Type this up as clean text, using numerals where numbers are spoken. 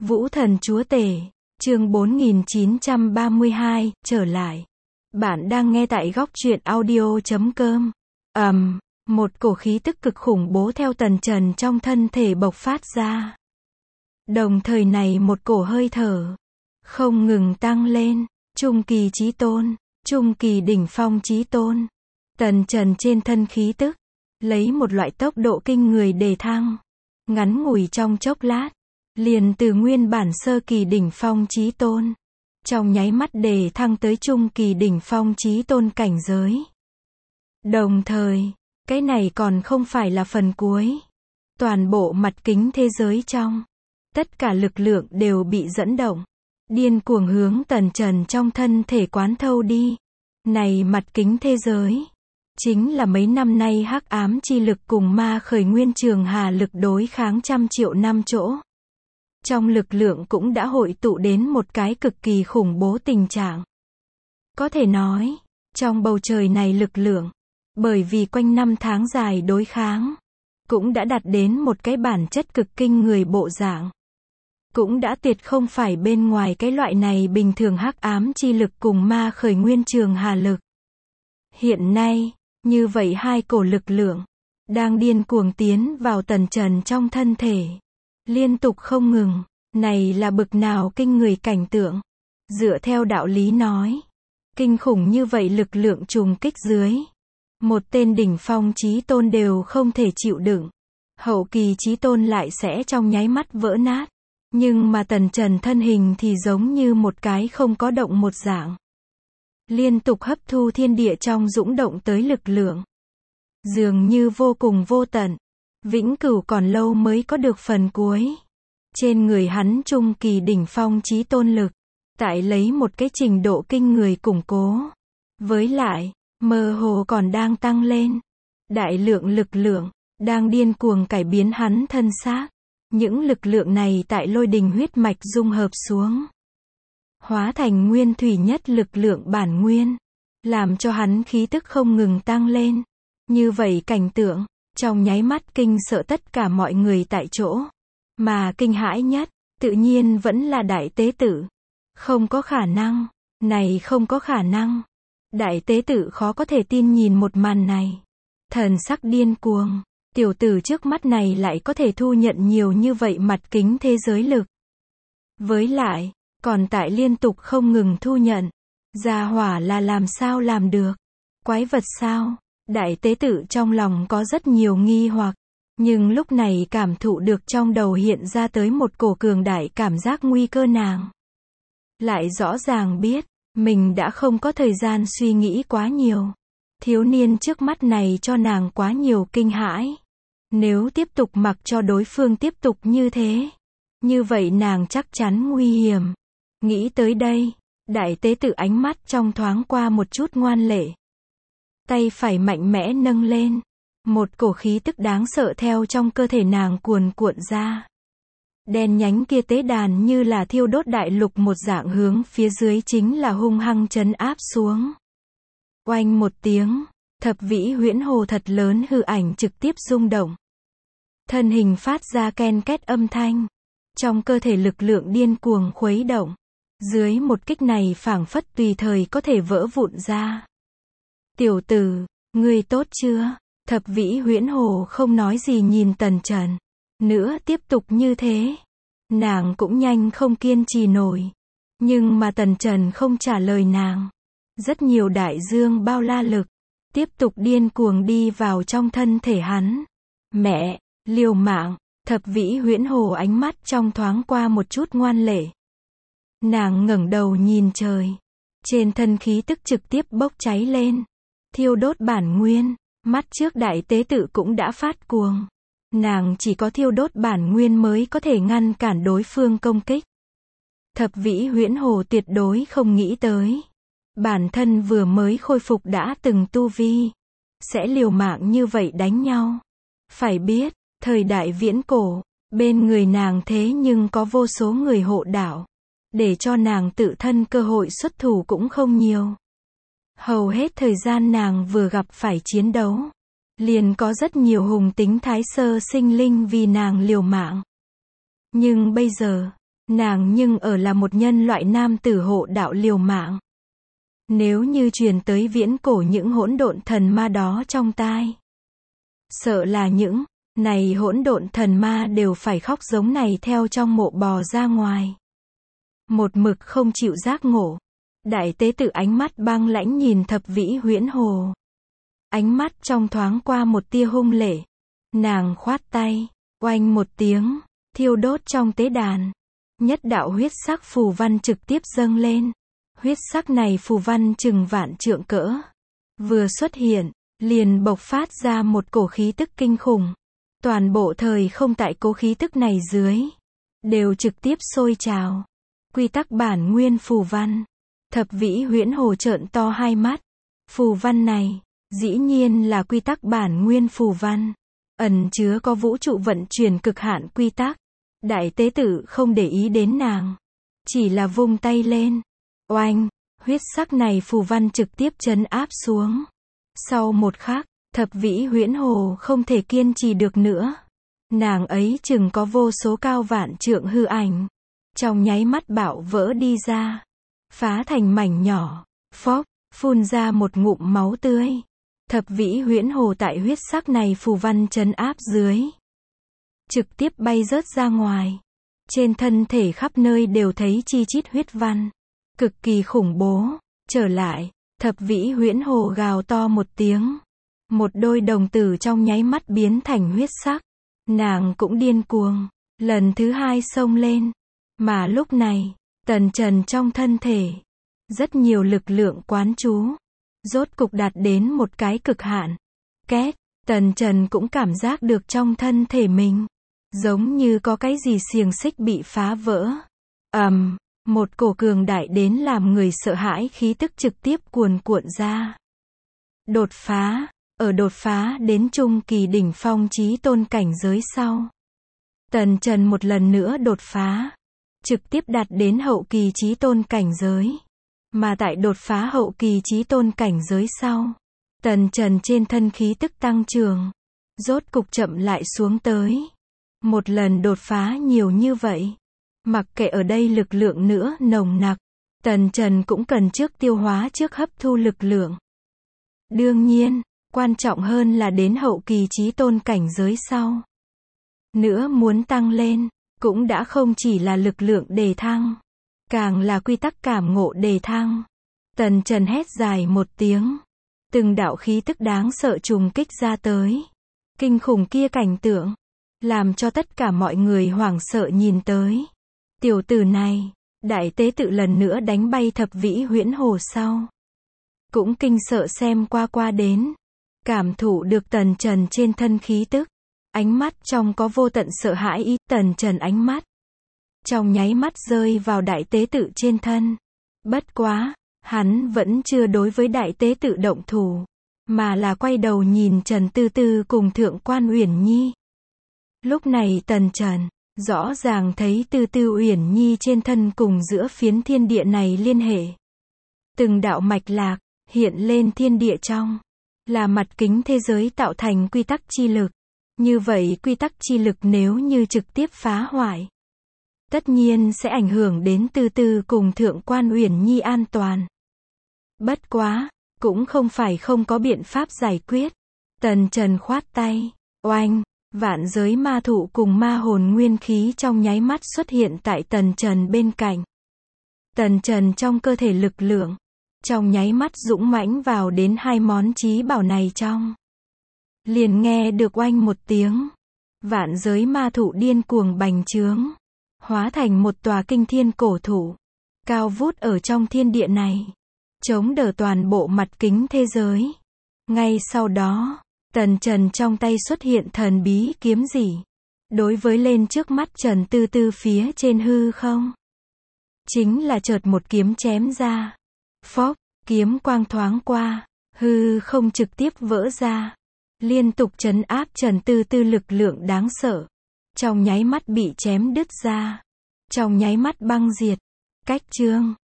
Vũ thần chúa tể, chương 4932, trở lại. Bạn đang nghe tại góc truyện audio.com. Một cổ khí tức cực khủng bố theo Tần Trần trong thân thể bộc phát ra. Đồng thời này một cổ hơi thở không ngừng tăng lên, trung kỳ chí tôn, trung kỳ đỉnh phong chí tôn. Tần Trần trên thân khí tức lấy một loại tốc độ kinh người đề thăng, ngắn ngủi trong chốc lát, liền từ nguyên bản sơ kỳ đỉnh phong chí tôn, trong nháy mắt đề thăng tới trung kỳ đỉnh phong chí tôn cảnh giới. Đồng thời, cái này còn không phải là phần cuối. Toàn bộ mặt kính thế giới trong, tất cả lực lượng đều bị dẫn động, điên cuồng hướng Tần Trần trong thân thể quán thâu đi. Này mặt kính thế giới, chính là mấy năm nay hắc ám chi lực cùng ma khởi nguyên trường hà lực đối kháng trăm triệu năm chỗ. Trong lực lượng cũng đã hội tụ đến một cái cực kỳ khủng bố tình trạng. Có thể nói, trong bầu trời này lực lượng, bởi vì quanh năm tháng dài đối kháng, cũng đã đạt đến một cái bản chất cực kinh người bộ dạng. Cũng đã tuyệt không phải bên ngoài cái loại này bình thường hắc ám chi lực cùng ma khởi nguyên trường hà lực. Hiện nay, như vậy hai cổ lực lượng, đang điên cuồng tiến vào Tần Trần trong thân thể. Liên tục không ngừng, này là bực nào kinh người cảnh tượng. Dựa theo đạo lý nói, kinh khủng như vậy lực lượng trùng kích dưới, một tên đỉnh phong chí tôn đều không thể chịu đựng. Hậu kỳ chí tôn lại sẽ trong nháy mắt vỡ nát. Nhưng mà Tần Trần thân hình thì giống như một cái không có động một dạng. Liên tục hấp thu thiên địa trong dũng động tới lực lượng. Dường như vô cùng vô tận. Vĩnh cửu còn lâu mới có được phần cuối. Trên người hắn trung kỳ đỉnh phong chí tôn lực, tại lấy một cái trình độ kinh người củng cố. Với lại, mơ hồ còn đang tăng lên. Đại lượng lực lượng, đang điên cuồng cải biến hắn thân xác. Những lực lượng này tại lôi đình huyết mạch dung hợp xuống, hóa thành nguyên thủy nhất lực lượng bản nguyên, làm cho hắn khí tức không ngừng tăng lên. Như vậy cảnh tượng, trong nháy mắt kinh sợ tất cả mọi người tại chỗ. Mà kinh hãi nhất, tự nhiên vẫn là đại tế tử. Không có khả năng, này không có khả năng. Đại tế tử khó có thể tin nhìn một màn này. Thần sắc điên cuồng. Tiểu tử trước mắt này lại có thể thu nhận nhiều như vậy mặt kính thế giới lực. Với lại, còn tại liên tục không ngừng thu nhận. Gia hỏa là làm sao làm được? Quái vật sao? Đại tế tử trong lòng có rất nhiều nghi hoặc. Nhưng lúc này cảm thụ được trong đầu hiện ra tới một cổ cường đại cảm giác nguy cơ nàng. Lại rõ ràng biết, mình đã không có thời gian suy nghĩ quá nhiều. Thiếu niên trước mắt này cho nàng quá nhiều kinh hãi. Nếu tiếp tục mặc cho đối phương tiếp tục như thế, như vậy nàng chắc chắn nguy hiểm. Nghĩ tới đây, đại tế tử ánh mắt trong thoáng qua một chút ngoan lệ. Tay phải mạnh mẽ nâng lên, một cổ khí tức đáng sợ theo trong cơ thể nàng cuồn cuộn ra. Đen nhánh kia tế đàn như là thiêu đốt đại lục một dạng hướng phía dưới chính là hung hăng trấn áp xuống. Oanh một tiếng, thập vĩ huyễn hồ thật lớn hư ảnh trực tiếp rung động. Thân hình phát ra ken két âm thanh. Trong cơ thể lực lượng điên cuồng khuấy động. Dưới một kích này phảng phất tùy thời có thể vỡ vụn ra. Tiểu tử, ngươi tốt chưa? Thập vĩ huyễn hồ không nói gì nhìn Tần Trần. Nữa tiếp tục như thế, nàng cũng nhanh không kiên trì nổi. Nhưng mà Tần Trần không trả lời nàng. Rất nhiều đại dương bao la lực, tiếp tục điên cuồng đi vào trong thân thể hắn. Mẹ! Liều mạng, thập vĩ huyễn hồ ánh mắt trong thoáng qua một chút ngoan lệ. Nàng ngẩng đầu nhìn trời. Trên thân khí tức trực tiếp bốc cháy lên. Thiêu đốt bản nguyên, mắt trước đại tế tử cũng đã phát cuồng. Nàng chỉ có thiêu đốt bản nguyên mới có thể ngăn cản đối phương công kích. Thập vĩ huyễn hồ tuyệt đối không nghĩ tới. Bản thân vừa mới khôi phục đã từng tu vi. Sẽ liều mạng như vậy đánh nhau. Phải biết, thời đại viễn cổ, bên người nàng thế nhưng có vô số người hộ đạo. Để cho nàng tự thân cơ hội xuất thủ cũng không nhiều. Hầu hết thời gian nàng vừa gặp phải chiến đấu, liền có rất nhiều hùng tính thái sơ sinh linh vì nàng liều mạng. Nhưng bây giờ, Nàng nhưng là một nhân loại nam tử hộ đạo liều mạng. Nếu như truyền tới viễn cổ những hỗn độn thần ma đó trong tai, sợ là những này hỗn độn thần ma đều phải khóc giống này theo trong mộ bò ra ngoài. Một mực không chịu giác ngộ. Đại tế tử ánh mắt băng lãnh nhìn Thập Vĩ Huyễn Hồ. Ánh mắt trong thoáng qua một tia hung lệ. Nàng khoát tay, oanh một tiếng, thiêu đốt trong tế đàn. Nhất đạo huyết sắc phù văn trực tiếp dâng lên. Huyết sắc này phù văn chừng vạn trượng cỡ. Vừa xuất hiện, liền bộc phát ra một cổ khí tức kinh khủng. Toàn bộ thời không tại cố khí tức này dưới, đều trực tiếp sôi trào. Quy tắc bản nguyên phù văn. Thập Vĩ Huyễn Hồ trợn to hai mắt. Phù văn này, dĩ nhiên là quy tắc bản nguyên phù văn. Ẩn chứa có vũ trụ vận chuyển cực hạn quy tắc. Đại tế tử không để ý đến nàng. Chỉ là vung tay lên. Oanh, huyết sắc này phù văn trực tiếp trấn áp xuống. Sau một khắc, Thập Vĩ Huyễn Hồ không thể kiên trì được nữa. Nàng ấy chừng có vô số cao vạn trượng hư ảnh. Trong nháy mắt bạo vỡ đi ra. Phá thành mảnh nhỏ. Phốc, phun ra một ngụm máu tươi. Thập Vĩ Huyễn Hồ tại huyết sắc này phù văn trấn áp dưới, trực tiếp bay rớt ra ngoài. Trên thân thể khắp nơi đều thấy chi chít huyết văn. Cực kỳ khủng bố. Trở lại, Thập Vĩ Huyễn Hồ gào to một tiếng. Một đôi đồng tử trong nháy mắt biến thành huyết sắc. Nàng cũng điên cuồng. Lần thứ hai xông lên. Mà lúc này, Tần Trần trong thân thể, rất nhiều lực lượng quán chú. Rốt cục đạt đến một cái cực hạn. Két, Tần Trần cũng cảm giác được trong thân thể mình, giống như có cái gì xiềng xích bị phá vỡ. Một cổ cường đại đến làm người sợ hãi khí tức trực tiếp cuồn cuộn ra. Đột phá. Ở đột phá đến trung kỳ đỉnh phong chí tôn cảnh giới sau, Tần Trần một lần nữa đột phá, trực tiếp đạt đến hậu kỳ chí tôn cảnh giới. Mà tại đột phá hậu kỳ chí tôn cảnh giới sau, Tần Trần trên thân khí tức tăng trưởng, rốt cục chậm lại xuống tới. Một lần đột phá nhiều như vậy, mặc kệ ở đây lực lượng nữa nồng nặc, Tần Trần cũng cần trước tiêu hóa trước hấp thu lực lượng. Đương nhiên, quan trọng hơn là đến hậu kỳ chí tôn cảnh giới sau. Nữa muốn tăng lên, cũng đã không chỉ là lực lượng đề thăng, càng là quy tắc cảm ngộ đề thăng. Tần Trần hét dài một tiếng. Từng đạo khí tức đáng sợ trùng kích ra tới. Kinh khủng kia cảnh tượng, làm cho tất cả mọi người hoảng sợ nhìn tới. Tiểu tử này, đại tế tự lần nữa đánh bay Thập Vĩ Huyễn Hồ sau, cũng kinh sợ xem qua đến. Cảm thụ được Tần Trần trên thân khí tức. Ánh mắt trong có vô tận sợ hãi ý. Tần Trần ánh mắt trong nháy mắt rơi vào đại tế tự trên thân. Bất quá, hắn vẫn chưa đối với đại tế tự động thủ, mà là quay đầu nhìn Trần Tư Tư cùng Thượng Quan Uyển Nhi. Lúc này Tần Trần rõ ràng thấy Tư Tư Uyển Nhi trên thân cùng giữa phiến thiên địa này liên hệ. Từng đạo mạch lạc hiện lên thiên địa trong, là mặt kính thế giới tạo thành quy tắc chi lực. Như vậy quy tắc chi lực nếu như trực tiếp phá hoại, tất nhiên sẽ ảnh hưởng đến Tư Tư cùng Thượng Quan Uyển Nhi an toàn. Bất quá, cũng không phải không có biện pháp giải quyết. Tần Trần khoát tay, oanh, vạn giới ma thụ cùng ma hồn nguyên khí trong nháy mắt xuất hiện tại Tần Trần bên cạnh. Tần Trần trong cơ thể lực lượng, trong nháy mắt dũng mãnh vào đến hai món chí bảo này trong. Liền nghe được oanh một tiếng, vạn giới ma thụ điên cuồng bành trướng, hóa thành một tòa kinh thiên cổ thụ, cao vút ở trong thiên địa này, chống đỡ toàn bộ mặt kính thế giới. Ngay sau đó, Tần Trần trong tay xuất hiện thần bí kiếm gì, đối với lên trước mắt Trần Tư Tư phía trên hư không. Chính là chợt một kiếm chém ra. Phốc, kiếm quang thoáng qua, hư không trực tiếp vỡ ra. Liên tục trấn áp Trần Tư Tư lực lượng đáng sợ. Trong nháy mắt bị chém đứt ra. Trong nháy mắt băng diệt. Cách chương